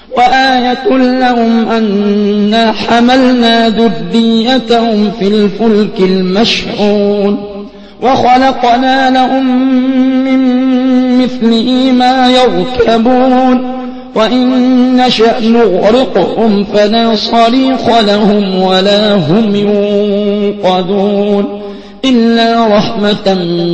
وآية لهم أنا حملنا ذريتهم في الفلك المشحون وخلقنا لهم من مثله ما يركبون وإن نشأ نغرقهم فلا صريخ لهم ولا هم ينقذون إلا رحمة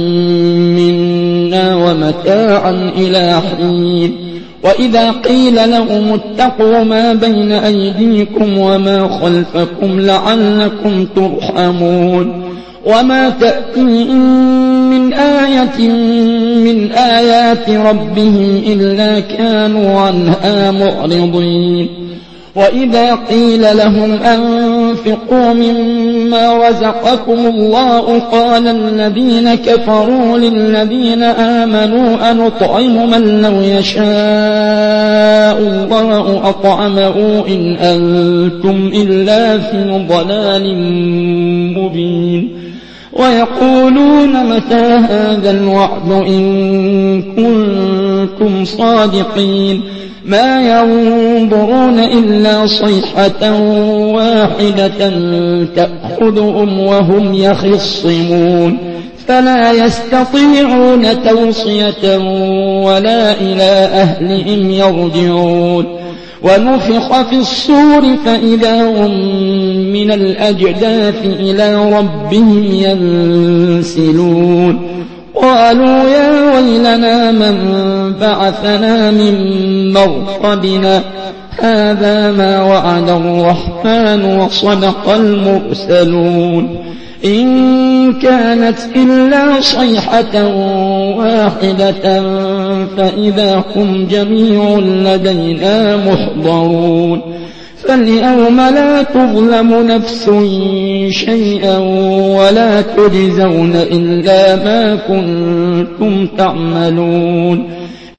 منا ومتاعا إلى حين وإذا قيل لهم اتقوا ما بين أيديكم وما خلفكم لعلكم ترحمون وما تأتيهم من آية من آيات ربهم إلا كانوا عنها معرضين وإذا قيل لهم أنفقوا مما رزقكم الله قال الذين كفروا للذين آمنوا أنطعم من لو يشاء الله أطعمه إن أنتم إلا في ضلال مبين ويقولون متى هذا الوعد إن كنتم صادقين ما ينظرون إلا صيحة واحدة تأخذهم وهم يخصمون فلا يستطيعون توصية ولا إلى أهلهم يرجعون ونفخ في الصور فإذا هم من الأجداث إلى ربهم ينسلون قالوا يا ويلنا من بعثنا من مرقدنا هذا ما وعد الرحمن وصدق المرسلون إن كانت إلا صيحة واحدة فإذا هم جميع لدينا محضرون فاليوم لا تظلم نفس شيئا ولا تجزون إلا ما كنتم تعملون